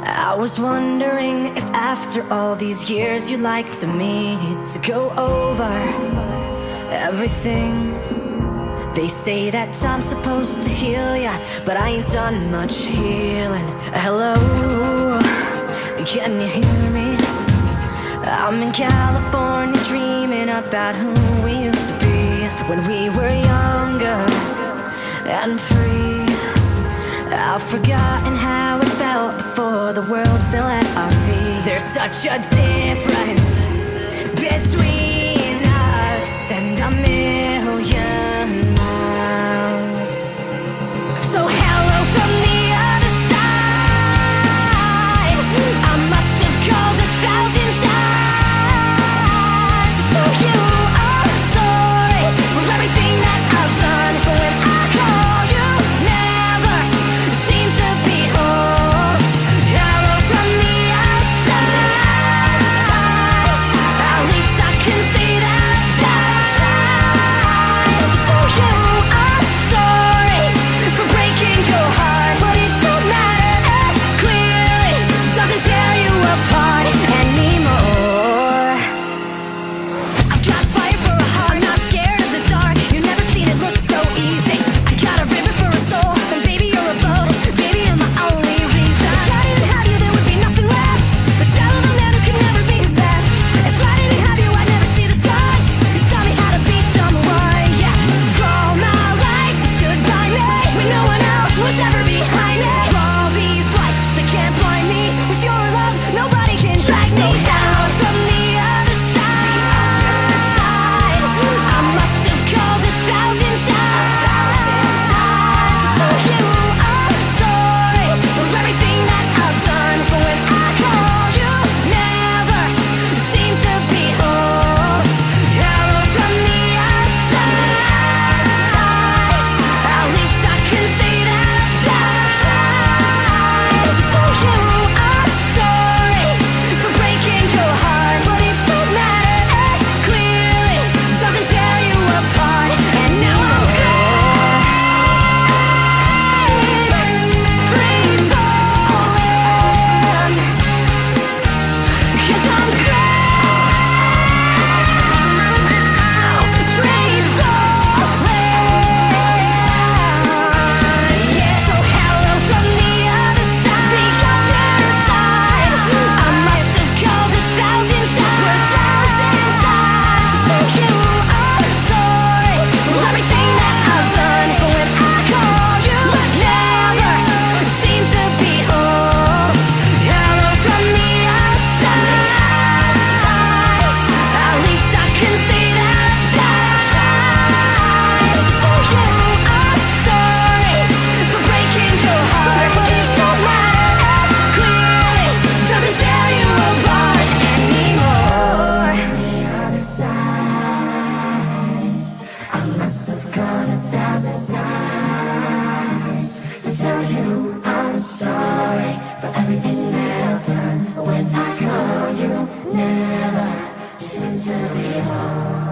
I was wondering if after all these years you'd like to meet to go over everything. They say that time's supposed to heal ya, but I ain't done much healing. Hello, can you hear me? I'm in California dreaming about who we used to be when we were younger and free. I've forgotten how it felt before the world fell at our feet. There's such a difference between us and a million miles. So hello from the other side. I must have called 1,000 times to tell you I'm sorry for everything that I've done. But when I call you, never seem to be home. Hello from the outside. At least I can see that side. To tell you I'm sorry for breaking your heart, but it don't matter. Clearly doesn't tear you apart anymore. I've got fire for a heart, not scared of the dark. You've never seen it look so easy. I got a river for a soul, and baby you're a boat. Baby you're my only reason. If I didn't have you, there would be nothing left. The shadow of a man who could never be his best. If I didn't have you, I'd never see the sun. You taught me how to be someone, yeah. Draw my life, you stood by me when no one else was ever behind it. Draw these lights, they can't blind me. With your love, nobody can drag me down. From the other side, I must have called 1,000 times to tell you I'm sorry for everything that I've done. But when I call you, never seem to be home. Hello from the outside. At least I can see that side. To tell you I'm sorry for breaking your heart, but it don't matter. Clearly doesn't tear you apart. And now I'm free falling, 'cause I'm free falling. Yeah, so hello from the other side. The other side. I must have called 1,000 times to tell you I'm sorry for everything that I've done. But when I call you, never seem to be home. Hello from the outside. At least I can see that side. To tell you I'm sorry for breaking your heart, but it don't matter. Clearly doesn't tear you apart anymore. The other side, I must have called 1,000 times to tell you I'm sorry for everything that I've done. But when I call you, never seem to be home.